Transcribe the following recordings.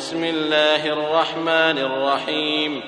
بسم الله الرحمن الرحيم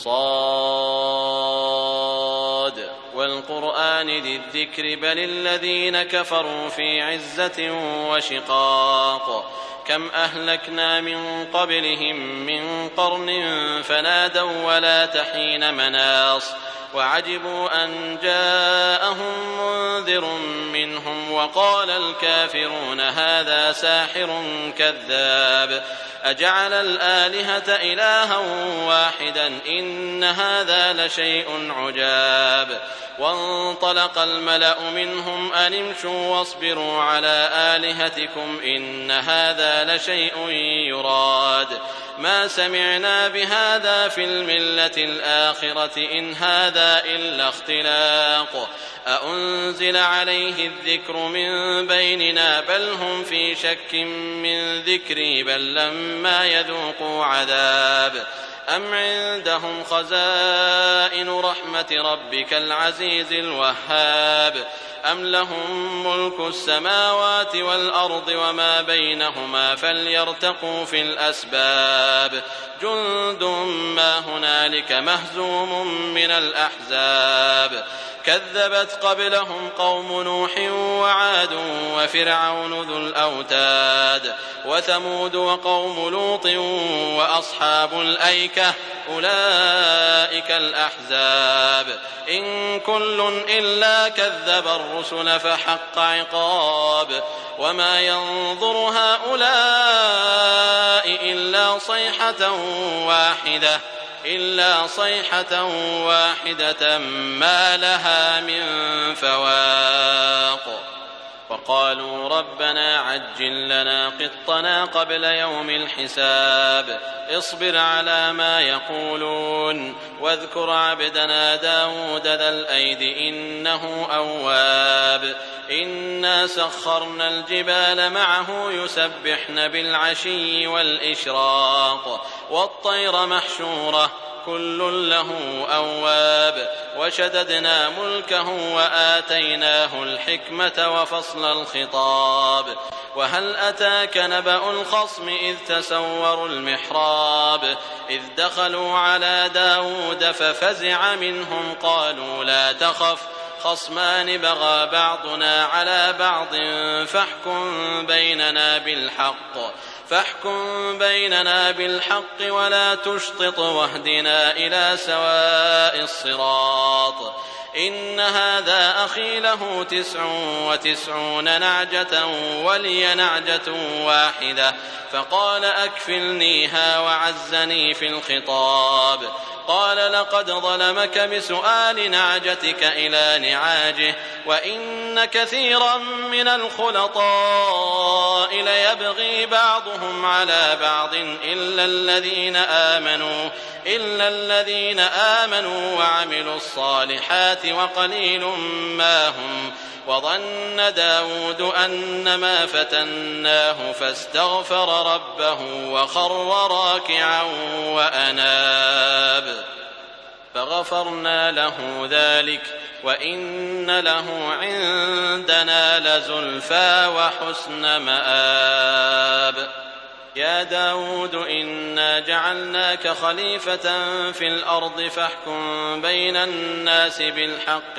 صاد والقرآن ذي الذكر بل الذين كفروا في عزة وشقاق كم أهلكنا من قبلهم من قرن فنادوا ولا تحين مناص وعجبوا أن جاءهم منذر منهم وقال الكافرون هذا ساحر كذاب أجعل الآلهة إلها واحدا إن هذا لشيء عجاب وانطلق الملأ منهم أن امشوا واصبروا على آلهتكم إن هذا لشيء يراد ما سمعنا بهذا في الملة الآخرة إن هذا إلا اختلاق أأنزل عليه الذكر من بيننا بل هم في شك من ذكري بل لما يذوقوا عذاب أم عندهم خزائن رحمة ربك العزيز الوهاب أم لهم ملك السماوات والأرض وما بينهما فليرتقوا في الأسباب جند ما هنالك مهزوم من الأحزاب كذبت قبلهم قوم نوح وعاد وفرعون ذو الأوتاد وثمود وقوم لوط وأصحاب الأيكة أولئك الأحزاب إن كل إلا كذب الرسل فحق عقاب وما ينظر هؤلاء إلا صيحة واحدة ما لها من فواق وقالوا ربنا عجل لنا قطنا قبل يوم الحساب اصبر على ما يقولون واذكر عبدنا داود ذا الأيد إنه أواب إنا سخرنا الجبال معه يسبحن بالعشي والإشراق والطير محشورة كل له أواب وشددنا ملكه وآتيناه الحكمة وفصل الخطاب وهل أتاك نبأ الخصم إذ تسوروا المحراب إذ دخلوا على داود ففزع منهم قالوا لا تخف خصمان بغى بعضنا على بعض فاحكم بيننا بالحق ولا تشطط واهدنا إلى سواء الصراط إن هذا أخي له 99 نعجة ولي نعجة واحدة فقال أكفلنيها وعزني في الخطاب قال لقد ظلمك بسؤال نعجتك إلى نعاجه وإن كثيرا من الخلطاء ليبغي بعضهم على بعض إلا الذين آمنوا وعملوا الصالحات وقليل ما هم وظن داود أنما فتناه فاستغفر ربه وخر راكعا وأناب فغفرنا له ذلك وإن له عندنا لزلفى وحسن مآب يا داود إنا جعلناك خليفة في الأرض فاحكم بين الناس بالحق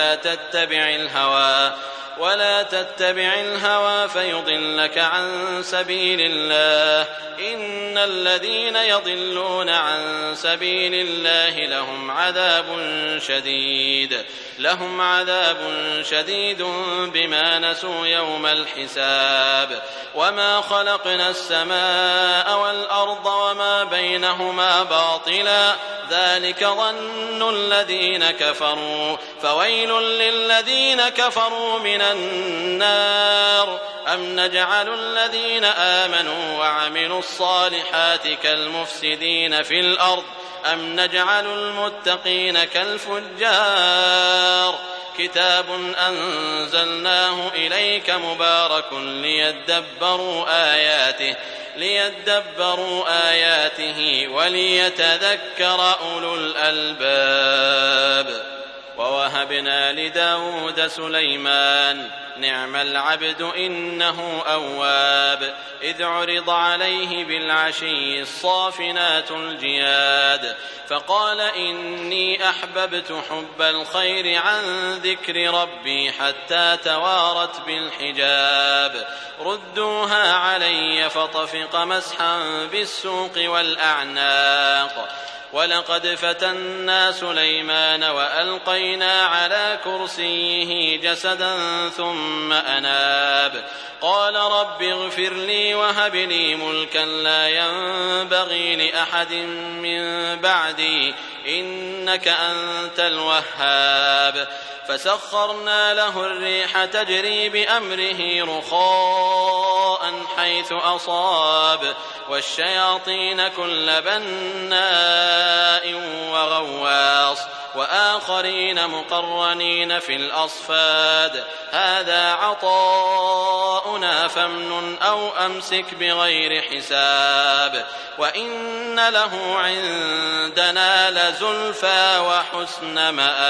ولا تتبع الهوى فيضلك عن سبيل الله إن الذين يضلون عن سبيل الله لهم عذاب شديد بما نسوا يوم الحساب وما خلقنا السماء والأرض وما بينهما باطلا ذلك ظن الذين كفروا فويل للذين كفروا من النار أم نجعل الذين آمنوا وعملوا الصالحات كالمفسدين في الأرض أم نجعل المتقين كالفجار كتاب أنزلناه إليك مبارك ليدبروا آياته وليتذكر أولو الألباب ووهبنا لداود سليمان نعم العبد إنه أواب إذ عرض عليه بالعشي الصافنات الجياد فقال إني أحببت حب الخير عن ذكر ربي حتى توارت بالحجاب ردوها علي فطفق مسحا بالسوق والأعناق ولقد فتنا سليمان وألقينا على كرسيه جسدا ثم أناب قال رب اغفر لي وهب لي ملكا لا ينبغي لأحد من بعدي إنك أنت الوهاب فسخرنا له الريح تجري بأمره رخاء حيث أصاب والشياطين كل بناء وغواص وآخرين مقرنين في الأصفاد هذا عطاؤنا فامنن أو أمسك بغير حساب وإن له عندنا لزلفى وحسن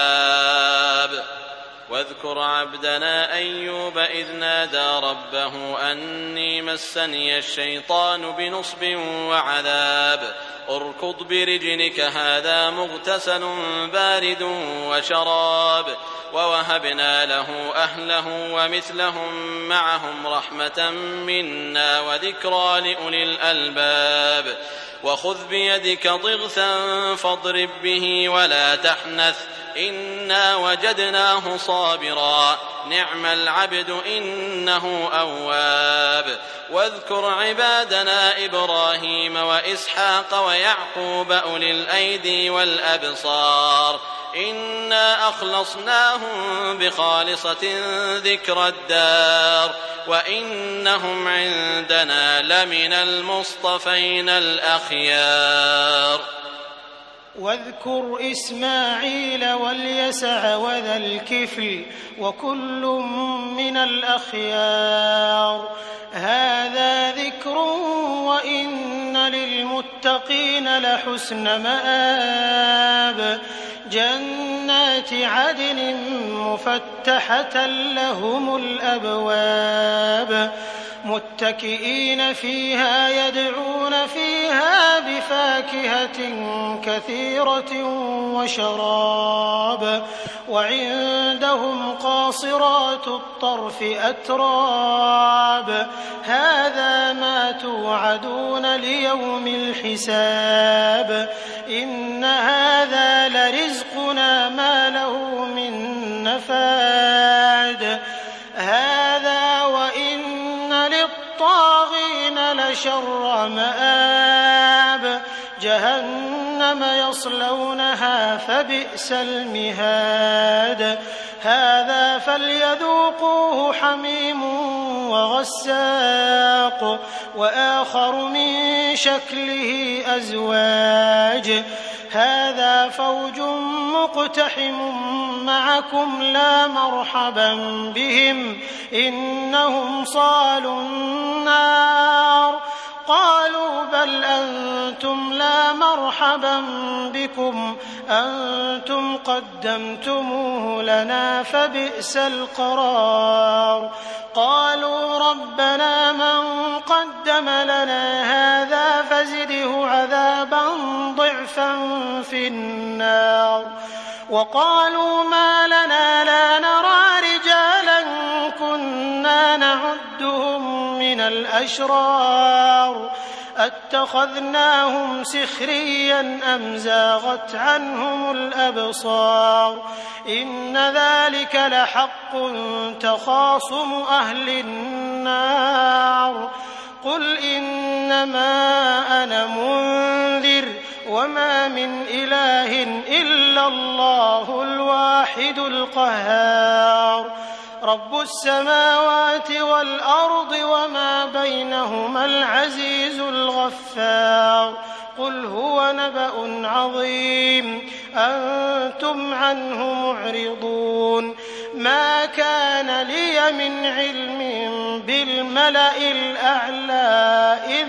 مآب واذكر عبدنا أيوب إذ نادى ربه أني مسني الشيطان بنصب وعذاب اركض برجلك هذا مغتسل بارد وشراب ووهبنا له أهله ومثلهم معهم رحمة منا وذكرى لأولي الألباب وخذ بيدك ضغثا فاضرب به ولا تحنث إنا وجدناه صابرا نعم العبد إنه أواب واذكر عبادنا إبراهيم وإسحاق ويعقوب أولي الأيدي والأبصار إنا أخلصناهم بخالصة ذكر الدار وإنهم عندنا لمن المصطفين الأخيار واذكر إسماعيل واليسع وذا الكفل وكل من الأخيار هذا ذكر وإن للمتقين لحسن مآب جنات عدن مفتحة لهم الأبواب متكئين فيها يدعون فيها بفاكهة كثيرة وشراب وعندهم قاصرات الطرف أتراب هذا ما توعدون ليوم الحساب إن هذا لرزقنا ما له من نفاد هذا وإن للطاغين لشر مآب جهنم يصلونها فبئس المهاد هذا فليذوقوه حميم وغساق وآخر من شكله أزواج هذا فوج مقتحم معكم لا مرحبا بهم إنهم صالوا النار قالوا بل أنتم لا مرحبا بكم أنتم قدمتموه لنا فبئس القرار قالوا ربنا من قدم لنا هذا فزده عذابا ضعفا في النار وقالوا ما لنا لا نرى رجالا كنا نعدهم من الأشرار أتخذناهم سخريا أم زاغت عنهم الأبصار إن ذلك لحق تخاصم أهل النار قل إنما أنا منذر وما من إله إلا الله الواحد القهار رب السماوات والأرض وما بينهما العزيز الغفار قل هو نبأ عظيم أنتم عنه معرضون ما كان لي من علم بالملأ الأعلى إذ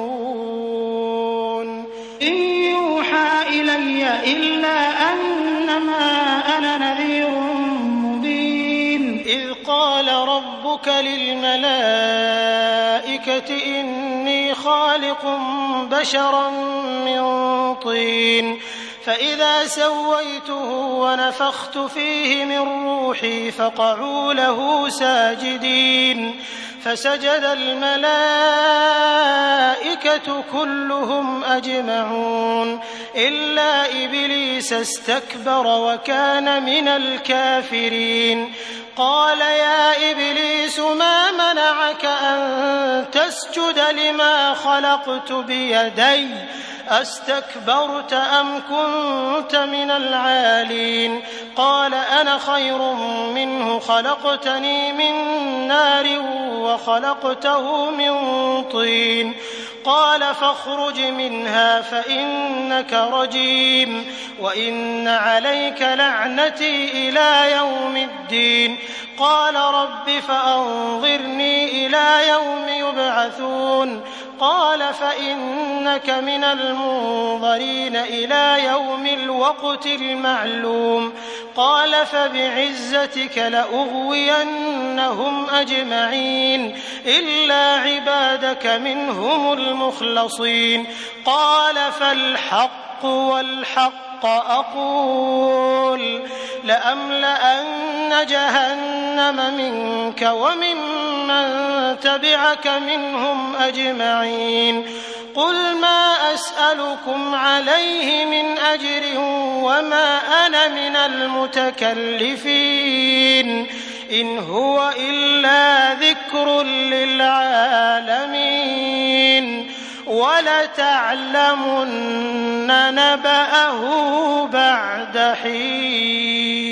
يختصمون إن يوحى إلي إلا أن إنما أنا نذير مبين إذ قال ربك للملائكة إني خالق بشرا من طين فإذا سويته ونفخت فيه من روحي فقعوا له ساجدين فسجد الملائكة كلهم أجمعون إلا إبليس استكبر وكان من الكافرين قال يا إبليس ما منعك أن تسجد لما خلقت بيدي أستكبرت أم كنت من العالين قال أنا خير منه خلقتني من نار وخلقته من طين قال فاخرج منها فإنك رجيم وإن عليك لعنتي إلى يوم الدين قال رب فأنظرني إلى يوم يبعثون قال فإنك من المنظرين إلى يوم الوقت المعلوم قال فبعزتك لأغوينهم أجمعين إلا عبادك منهم المخلصين قال فالحق والحق أقول لأملأن جهنم منك وممن تبعك منهم أجمعين قل ما أسألكم عليه من أجر وما أنا من المتكلفين إن هو إلا ذكر للعالمين ولتعلمن نبأه بعد حين.